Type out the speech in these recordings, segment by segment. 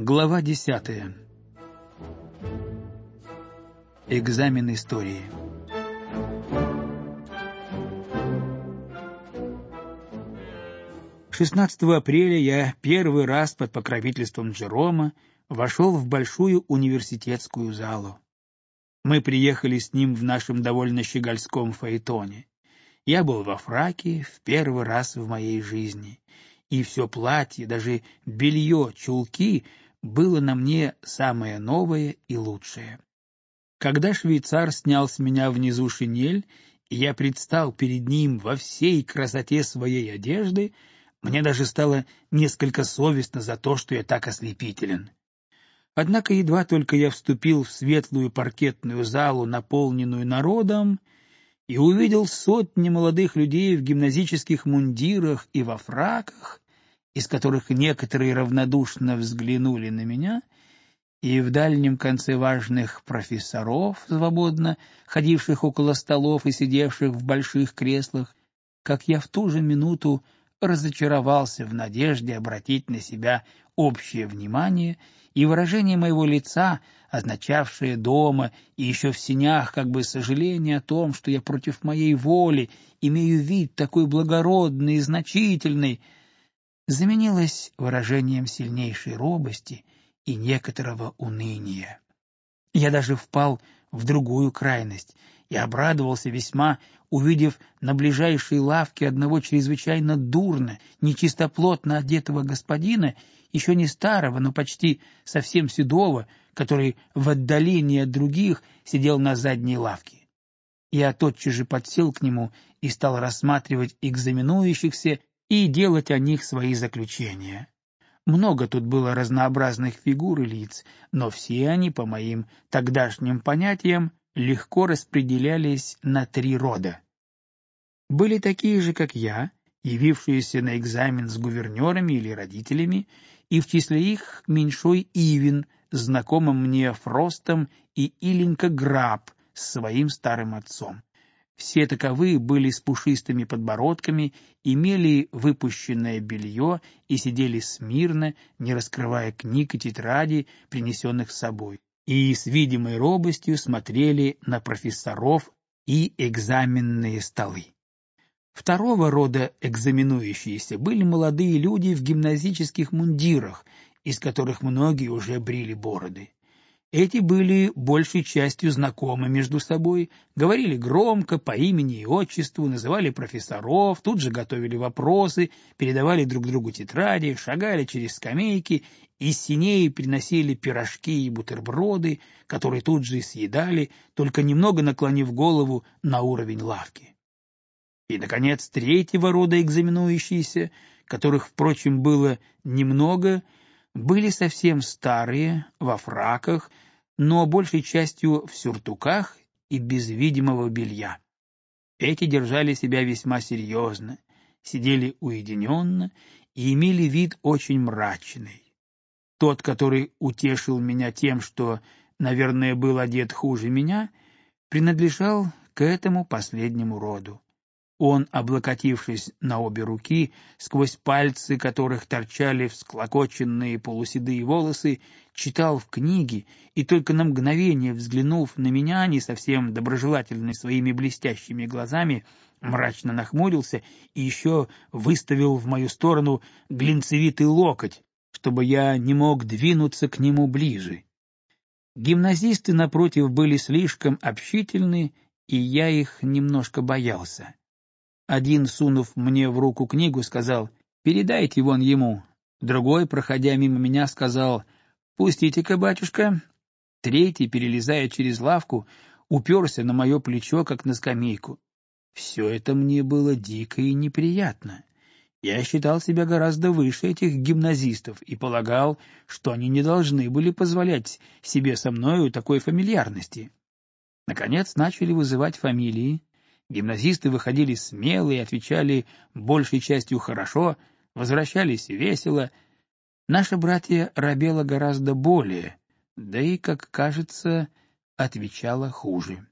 Глава 10. Экзамен истории. «16 апреля я первый раз под покровительством Джерома вошел в большую университетскую залу. Мы приехали с ним в нашем довольно щегольском фаэтоне. Я был во фраке в первый раз в моей жизни, и все платье, даже белье, чулки было на мне самое новое и лучшее. Когда швейцар снял с меня внизу шинель, и я предстал перед ним во всей красоте своей одежды, мне даже стало несколько совестно за то, что я так ослепителен. Однако едва только я вступил в светлую паркетную залу, наполненную народом, и увидел сотни молодых людей в гимназических мундирах и во фраках, из которых некоторые равнодушно взглянули на меня, и в дальнем конце важных профессоров, свободно ходивших около столов и сидевших в больших креслах, как я в ту же минуту разочаровался в надежде обратить на себя общее внимание, и выражение моего лица, означавшее дома и еще в синях как бы сожаление о том, что я против моей воли имею вид такой благородный и значительный, заменилось выражением сильнейшей робости и некоторого уныния. Я даже впал в другую крайность и обрадовался весьма, увидев на ближайшей лавке одного чрезвычайно дурно, нечистоплотно одетого господина, еще не старого, но почти совсем седого, который в отдалении от других сидел на задней лавке. Я тотчас же подсел к нему и стал рассматривать экзаменующихся и делать о них свои заключения. Много тут было разнообразных фигур и лиц, но все они, по моим тогдашним понятиям, легко распределялись на 3 рода. Были такие же, как я, явившиеся на экзамен с гувернерами или родителями, и в числе их меньшой Ивин, знакомым мне Фростом, и Иленька Граб с своим старым отцом. Все таковые были с пушистыми подбородками, имели выпущенное белье и сидели смирно, не раскрывая книг и тетрадей, принесенных с собой, и с видимой робостью смотрели на профессоров и экзаменные столы. Второго рода экзаменующиеся были молодые люди в гимназических мундирах, из которых многие уже брили бороды. Эти были большей частью знакомы между собой, говорили громко, по имени и отчеству, называли профессоров, тут же готовили вопросы, передавали друг другу тетради, шагали через скамейки, из синей приносили пирожки и бутерброды, которые тут же и съедали, только немного наклонив голову на уровень лавки. И, наконец, третьего рода экзаменующиеся, которых, впрочем, было немного, были совсем старые, во фраках, но большей частью в сюртуках и без видимого белья. Эти держали себя весьма серьезно, сидели уединенно и имели вид очень мрачный. Тот, который утешил меня тем, что, наверное, был одет хуже меня, принадлежал к этому последнему роду. Он, облокотившись на обе руки, сквозь пальцы которых торчали всклокоченные полуседые волосы, читал в книге и только на мгновение, взглянув на меня, не совсем доброжелательно своими блестящими глазами, мрачно нахмурился и еще выставил в мою сторону глинцевитый локоть, чтобы я не мог двинуться к нему ближе. Гимназисты, напротив, были слишком общительны, и я их немножко боялся. Один, сунув мне в руку книгу, сказал: «Передайте вон ему». Другой, проходя мимо меня, сказал: «Пустите-ка, батюшка». Третий, перелезая через лавку, уперся на мое плечо, как на скамейку. Все это мне было дико и неприятно. Я считал себя гораздо выше этих гимназистов и полагал, что они не должны были позволять себе со мною такой фамильярности. Наконец начали вызывать фамилии. Гимназисты выходили смело и отвечали большей частью хорошо, возвращались весело. Наши братья робела гораздо более, да и, как кажется, отвечала хуже.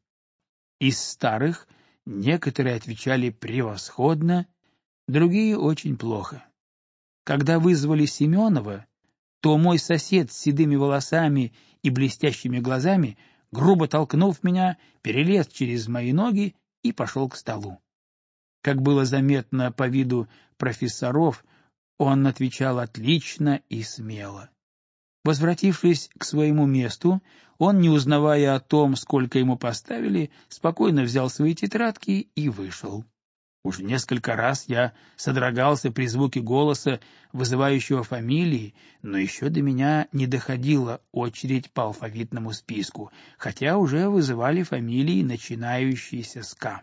Из старых некоторые отвечали превосходно, другие очень плохо. Когда вызвали Семенова, то мой сосед с седыми волосами и блестящими глазами, грубо толкнув меня, перелез через мои ноги и пошел к столу. Как было заметно по виду профессоров, он отвечал отлично и смело. Возвратившись к своему месту, он, не узнавая о том, сколько ему поставили, спокойно взял свои тетрадки и вышел. Уж несколько раз я содрогался при звуке голоса, вызывающего фамилии, но еще до меня не доходила очередь по алфавитному списку, хотя уже вызывали фамилии, начинающиеся с «К».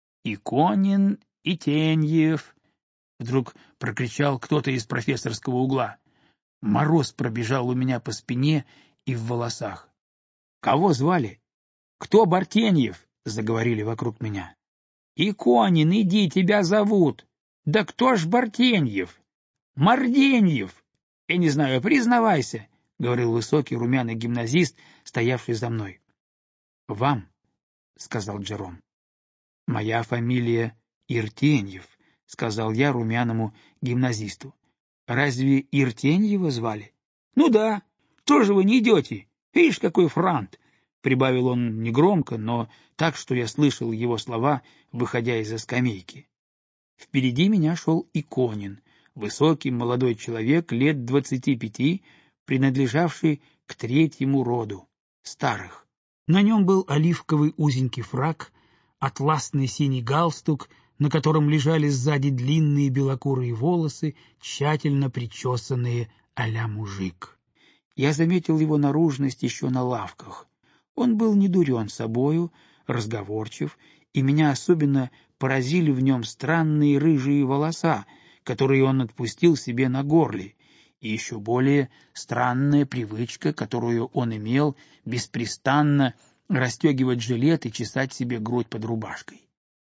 «Иконин, Итеньев», — вдруг прокричал кто-то из профессорского угла. Мороз пробежал у меня по спине и в волосах. «Кого звали?» «Кто Бартеньев?» — заговорили вокруг меня. «Иконин, иди, тебя зовут!» «Да кто ж Бартеньев?» «Морденьев!» «Я не знаю, признавайся», — говорил высокий румяный гимназист, стоявший за мной. «Вам», — сказал Джером. «Моя фамилия Иртеньев», — сказал я румяному гимназисту. «Разве Иртеньева звали?» «Ну да, тоже вы не идете. Видишь, какой франт!» — прибавил он негромко, но так, что я слышал его слова, выходя из-за скамейки. Впереди меня шел Иконин, высокий молодой человек лет 25, принадлежавший к третьему роду, старых. На нем был оливковый узенький фрак, атласный синий галстук, на котором лежали сзади длинные белокурые волосы, тщательно причесанные а-ля мужик. Я заметил его наружность еще на лавках. Он был недурен собою, разговорчив, и меня особенно поразили в нем странные рыжие волоса, которые он отпустил себе на горле, и еще более странная привычка, которую он имел беспрестанно расстегивать жилет и чесать себе грудь под рубашкой.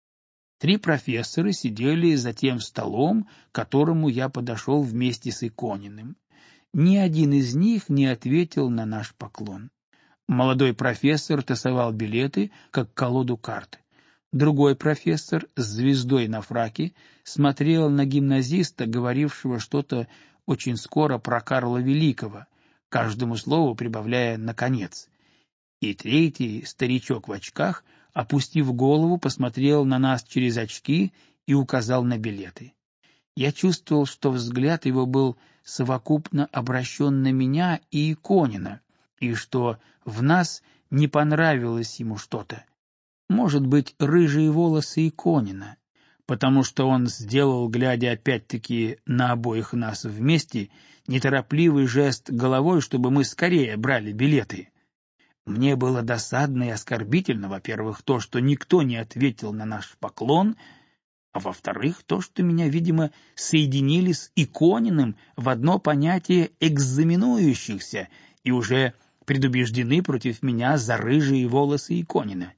3 профессора сидели за тем столом, к которому я подошел вместе с Икониным. Ни один из них не ответил на наш поклон. Молодой профессор тасовал билеты, как колоду карт. Другой профессор с звездой на фраке смотрел на гимназиста, говорившего что-то очень скоро про Карла Великого, каждому слову прибавляя «наконец». И третий, старичок в очках, опустив голову, посмотрел на нас через очки и указал на билеты. Я чувствовал, что взгляд его был совокупно обращен на меня и Иконина, и что в нас не понравилось ему что-то. Может быть, рыжие волосы Иконина, потому что он сделал, глядя опять-таки на обоих нас вместе, неторопливый жест головой, чтобы мы скорее брали билеты. Мне было досадно и оскорбительно, во-первых, то, что никто не ответил на наш поклон, а во-вторых, то, что меня, видимо, соединили с Икониным в одно понятие экзаменующихся и уже предубеждены против меня за рыжие волосы Иконина.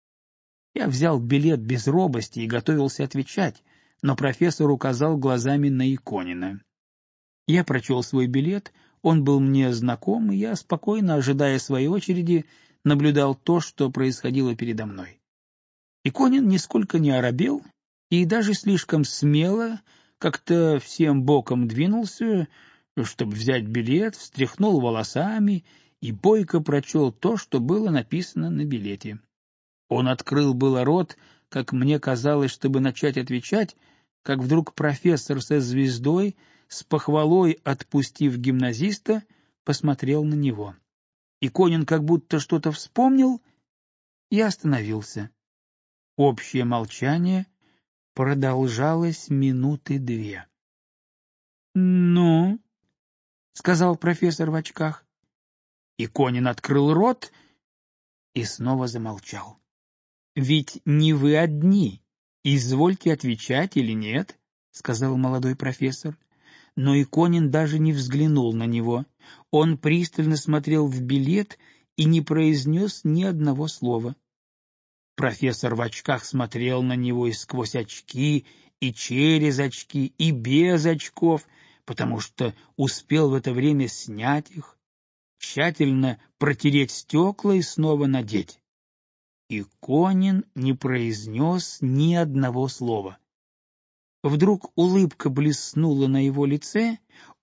Я взял билет без робости и готовился отвечать, но профессор указал глазами на Иконина. Я прочел свой билет, он был мне знаком, и я, спокойно ожидая своей очереди, наблюдал то, что происходило передо мной. Иконин нисколько не оробел и даже слишком смело как-то всем боком двинулся, чтобы взять билет, встряхнул волосами и бойко прочел то, что было написано на билете. Он открыл было рот, как мне казалось, чтобы начать отвечать, как вдруг профессор со звездой, с похвалой отпустив гимназиста, посмотрел на него. Иконин как будто что-то вспомнил и остановился. Общее молчание продолжалось минуты 2. «Ну?» — сказал профессор в очках. Иконин открыл рот и снова замолчал. «Ведь не вы одни. Извольте отвечать или нет?» — сказал молодой профессор. Но Иконин даже не взглянул на него. Он пристально смотрел в билет и не произнес ни одного слова. Профессор в очках смотрел на него и сквозь очки, и через очки, и без очков, потому что успел в это время снять их, тщательно протереть стекла и снова надеть. Иконин не произнес ни одного слова. Вдруг улыбка блеснула на его лице,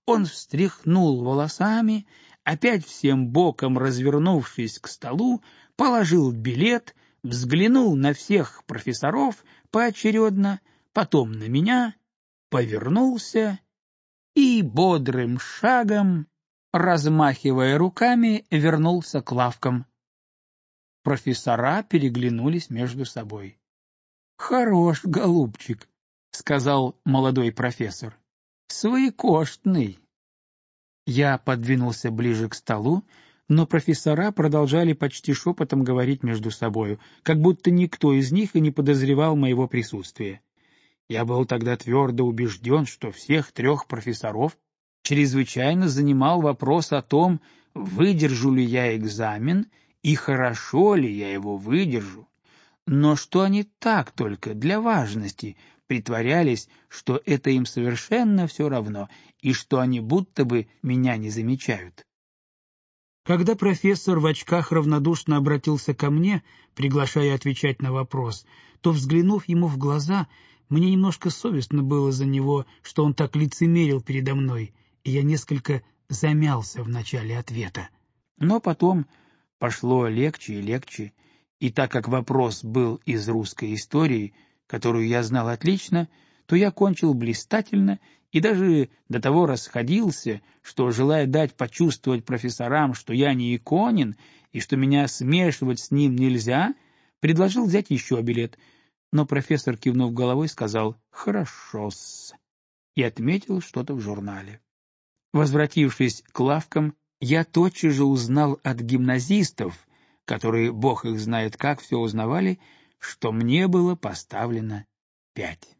Он встряхнул волосами, опять всем боком развернувшись к столу, положил билет, взглянул на всех профессоров поочередно, потом на меня, повернулся и бодрым шагом, размахивая руками, вернулся к лавкам. Профессора переглянулись между собой. — Хорош, голубчик, — сказал молодой профессор. — Своекоштный. Я подвинулся ближе к столу, но профессора продолжали почти шепотом говорить между собою, как будто никто из них и не подозревал моего присутствия. Я был тогда твердо убежден, что всех 3 профессоров чрезвычайно занимал вопрос о том, выдержу ли я экзамен и хорошо ли я его выдержу, но что они так только для важности притворялись, что это им совершенно все равно, и что они будто бы меня не замечают. Когда профессор в очках равнодушно обратился ко мне, приглашая отвечать на вопрос, то, взглянув ему в глаза, мне немножко совестно было за него, что он так лицемерил передо мной, и я несколько замялся в начале ответа. Но потом пошло легче и легче, и так как вопрос был из русской истории, которую я знал отлично, то я кончил блистательно и даже до того расходился, что, желая дать почувствовать профессорам, что я не Иконин и что меня смешивать с ним нельзя, предложил взять еще билет, но профессор, кивнув головой, сказал «хорошо-с» и отметил что-то в журнале. Возвратившись к лавкам, я тотчас же узнал от гимназистов, которые, бог их знает как, все узнавали, что мне было поставлено 5.